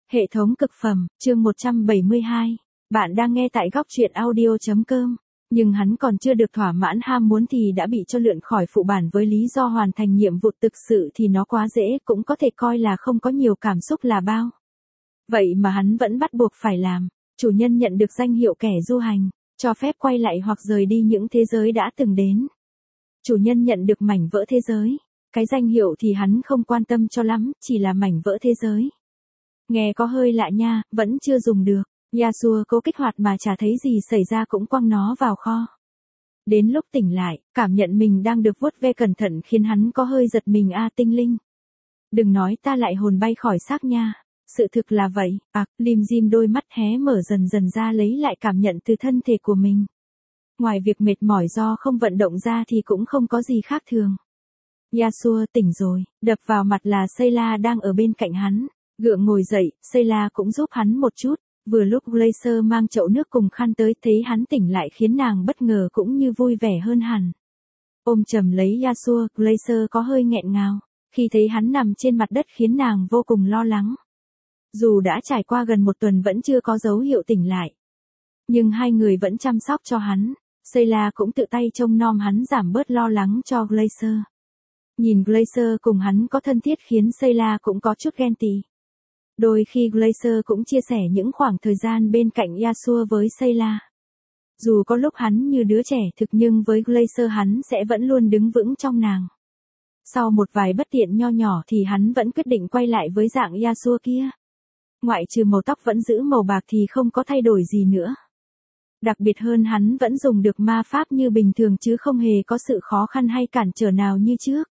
Hệ thống cực phẩm, chương 172. Bạn đang nghe tại góc truyện audio.com. Nhưng hắn còn chưa được thỏa mãn ham muốn thì đã bị cho lượn khỏi phụ bản với lý do hoàn thành nhiệm vụ thực sự thì nó quá dễ, cũng có thể coi là không có nhiều cảm xúc là bao. Vậy mà hắn vẫn bắt buộc phải làm. Chủ nhân nhận được danh hiệu kẻ du hành, cho phép quay lại hoặc rời đi những thế giới đã từng đến. Chủ nhân nhận được mảnh vỡ thế giới. Cái danh hiệu thì hắn không quan tâm cho lắm, chỉ là mảnh vỡ thế giới. Nghe có hơi lạ nha, vẫn chưa dùng được. Yasuo cố kích hoạt mà chả thấy gì xảy ra cũng quăng nó vào kho. Đến lúc tỉnh lại, cảm nhận mình đang được vuốt ve cẩn thận khiến hắn có hơi giật mình. Tinh linh. Đừng nói ta lại hồn bay khỏi xác nha. Sự thực là vậy. Lim dim đôi mắt hé mở dần dần ra lấy lại cảm nhận từ thân thể của mình. Ngoài việc mệt mỏi do không vận động ra thì cũng không có gì khác thường. Yasuo tỉnh rồi, đập vào mặt là Sayla đang ở bên cạnh hắn. Gượng ngồi dậy, Sayla cũng giúp hắn một chút. Vừa lúc Glacier mang chậu nước cùng khăn tới, thấy hắn tỉnh lại khiến nàng bất ngờ cũng như vui vẻ hơn hẳn. Ôm chầm lấy Yasuo, Glacier có hơi nghẹn ngào. Khi thấy hắn nằm trên mặt đất khiến nàng vô cùng lo lắng. Dù đã trải qua gần một tuần vẫn chưa có dấu hiệu tỉnh lại. Nhưng hai người vẫn chăm sóc cho hắn. Sayla cũng tự tay trông nom hắn giảm bớt lo lắng cho Glacier. Nhìn Glacier cùng hắn có thân thiết khiến Sayla cũng có chút ghen tị. Đôi khi Glacier cũng chia sẻ những khoảng thời gian bên cạnh Yasuo với Sayla. Dù có lúc hắn như đứa trẻ thực nhưng với Glacier hắn sẽ vẫn luôn đứng vững trong nàng. Sau một vài bất tiện nho nhỏ thì hắn vẫn quyết định quay lại với dạng Yasuo kia. Ngoại trừ màu tóc vẫn giữ màu bạc thì không có thay đổi gì nữa. Đặc biệt hơn hắn vẫn dùng được ma pháp như bình thường chứ không hề có sự khó khăn hay cản trở nào như trước.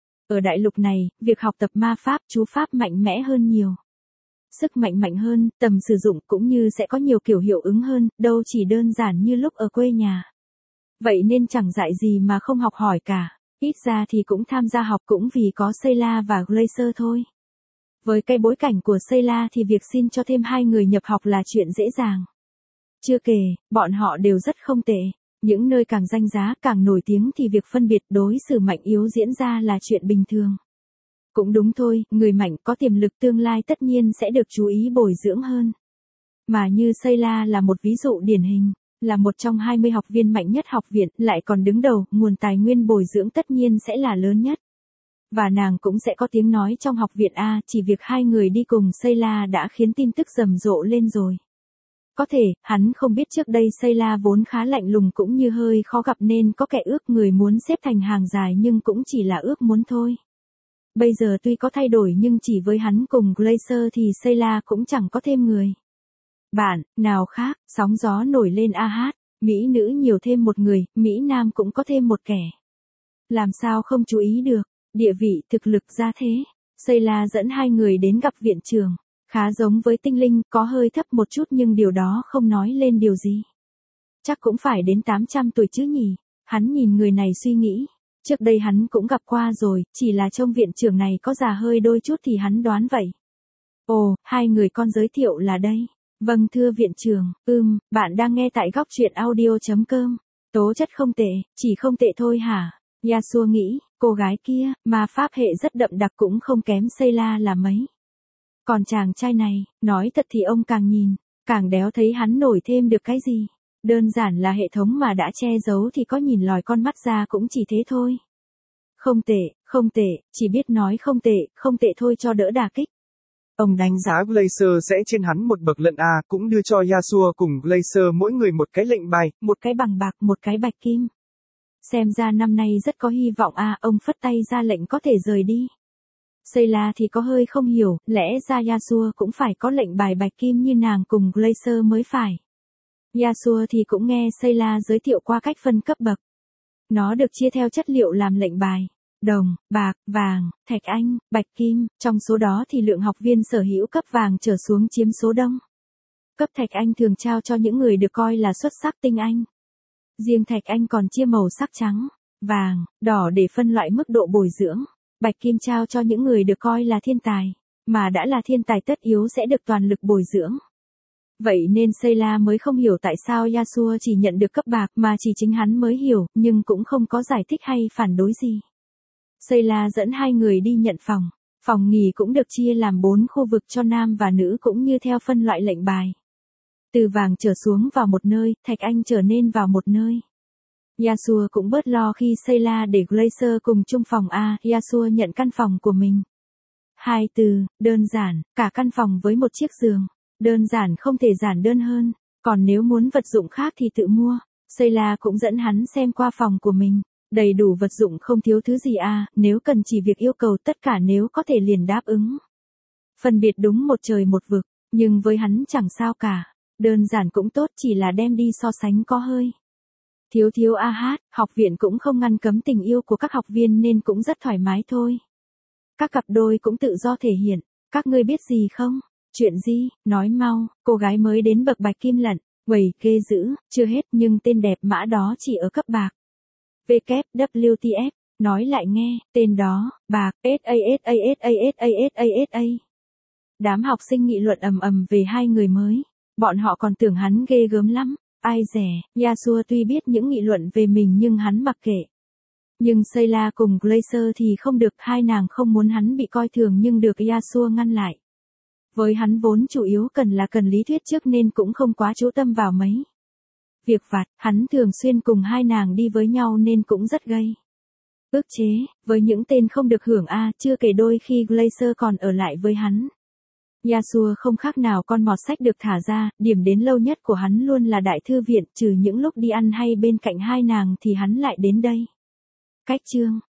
Ở đại lục này, việc học tập ma pháp, chú pháp mạnh mẽ hơn nhiều. Sức mạnh mạnh hơn, tầm sử dụng cũng như sẽ có nhiều kiểu hiệu ứng hơn, đâu chỉ đơn giản như lúc ở quê nhà. Vậy nên chẳng dạy gì mà không học hỏi cả, ít ra thì cũng tham gia học cũng vì có Sayla và Glacier thôi. Với cái bối cảnh của Sayla thì việc xin cho thêm hai người nhập học là chuyện dễ dàng. Chưa kể, bọn họ đều rất không tệ. Những nơi càng danh giá càng nổi tiếng thì việc phân biệt đối xử mạnh yếu diễn ra là chuyện bình thường. Cũng đúng thôi, người mạnh có tiềm lực tương lai tất nhiên sẽ được chú ý bồi dưỡng hơn. Mà như Sayla là một ví dụ điển hình, là một trong 20 học viên mạnh nhất học viện, lại còn đứng đầu, nguồn tài nguyên bồi dưỡng tất nhiên sẽ là lớn nhất. Và nàng cũng sẽ có tiếng nói trong học viện chỉ việc hai người đi cùng Sayla đã khiến tin tức rầm rộ lên rồi. Có thể, hắn không biết trước đây Sayla vốn khá lạnh lùng cũng như hơi khó gặp nên có kẻ ước người muốn xếp thành hàng dài nhưng cũng chỉ là ước muốn thôi. Bây giờ tuy có thay đổi nhưng chỉ với hắn cùng Glacier thì Sayla cũng chẳng có thêm người. Bạn, nào khác, sóng gió nổi lên Mỹ nữ nhiều thêm một người, Mỹ Nam cũng có thêm một kẻ. Làm sao không chú ý được, địa vị, thực lực ra thế. Sayla dẫn hai người đến gặp viện trưởng. Khá giống với tinh linh, có hơi thấp một chút nhưng điều đó không nói lên điều gì. Chắc cũng phải đến 800 tuổi chứ nhỉ. Hắn nhìn người này suy nghĩ. Trước đây hắn cũng gặp qua rồi, chỉ là trông viện trưởng này có già hơi đôi chút thì hắn đoán vậy. Ồ, hai người con giới thiệu là đây. Vâng thưa viện trưởng, bạn đang nghe tại góc truyện audio.com. Tố chất không tệ, chỉ không tệ thôi hả? Yasuo nghĩ, cô gái kia, ma pháp hệ rất đậm đặc cũng không kém Sayla là mấy. Còn chàng trai này, nói thật thì ông càng nhìn, càng đéo thấy hắn nổi thêm được cái gì. Đơn giản là hệ thống mà đã che giấu thì có nhìn lòi con mắt ra cũng chỉ thế thôi. Không tệ, chỉ biết nói không tệ thôi cho đỡ đả kích. Ông đánh giá Glacier sẽ trên hắn một bậc lận cũng đưa cho Yasuo cùng Glacier mỗi người một cái lệnh bài, một cái bằng bạc, một cái bạch kim. Xem ra năm nay rất có hy vọng ông phất tay ra lệnh có thể rời đi. Sayla thì có hơi không hiểu, lẽ ra Yasuo cũng phải có lệnh bài bạch kim như nàng cùng Glacier mới phải. Yasuo thì cũng nghe Sayla giới thiệu qua cách phân cấp bậc. Nó được chia theo chất liệu làm lệnh bài. Đồng, bạc, vàng, thạch anh, bạch kim, trong số đó thì lượng học viên sở hữu cấp vàng trở xuống chiếm số đông. Cấp thạch anh thường trao cho những người được coi là xuất sắc tinh anh. Riêng thạch anh còn chia màu sắc trắng, vàng, đỏ để phân loại mức độ bồi dưỡng. Bạch kim trao cho những người được coi là thiên tài, mà đã là thiên tài tất yếu sẽ được toàn lực bồi dưỡng. Vậy nên Sayla mới không hiểu tại sao Yasuo chỉ nhận được cấp bạc mà chỉ chính hắn mới hiểu, nhưng cũng không có giải thích hay phản đối gì. Sayla dẫn hai người đi nhận phòng. Phòng nghỉ cũng được chia làm 4 khu vực cho nam và nữ cũng như theo phân loại lệnh bài. Từ vàng trở xuống vào một nơi, thạch anh trở nên vào một nơi. Yasuo cũng bớt lo khi Sayla để Glacier cùng chung phòng A, Yasuo nhận căn phòng của mình. 2 từ, đơn giản, cả căn phòng với một chiếc giường. Đơn giản không thể giản đơn hơn, còn nếu muốn vật dụng khác thì tự mua. Sayla cũng dẫn hắn xem qua phòng của mình. Đầy đủ vật dụng không thiếu thứ gì à, nếu cần chỉ việc yêu cầu tất cả nếu có thể liền đáp ứng. Phân biệt đúng một trời một vực, nhưng với hắn chẳng sao cả. Đơn giản cũng tốt, chỉ là đem đi so sánh có hơi. Thiếu học viện cũng không ngăn cấm tình yêu của các học viên nên cũng rất thoải mái thôi. Các cặp đôi cũng tự do thể hiện, các ngươi biết gì không? Chuyện gì, nói mau, cô gái mới đến bậc bạch kim lận, quầy kê giữ, chưa hết nhưng tên đẹp mã đó chỉ ở cấp bạc. WTF, nói lại nghe, tên đó, bạc, SASASASASASA. Đám học sinh nghị luận ầm ầm về hai người mới, bọn họ còn tưởng hắn ghê gớm lắm, ai dè, Yasuo tuy biết những nghị luận về mình nhưng hắn mặc kệ. Nhưng Sayla cùng Glacier thì không được, hai nàng không muốn hắn bị coi thường nhưng được Yasuo ngăn lại. Với hắn vốn chủ yếu cần lý thuyết trước nên cũng không quá chú tâm vào mấy việc vặt, hắn thường xuyên cùng hai nàng đi với nhau nên cũng rất gây ức chế, với những tên không được hưởng A, chưa kể đôi khi Glacier còn ở lại với hắn. Yasuo không khác nào con mọt sách được thả ra, điểm đến lâu nhất của hắn luôn là đại thư viện, trừ những lúc đi ăn hay bên cạnh hai nàng thì hắn lại đến đây. Cách chương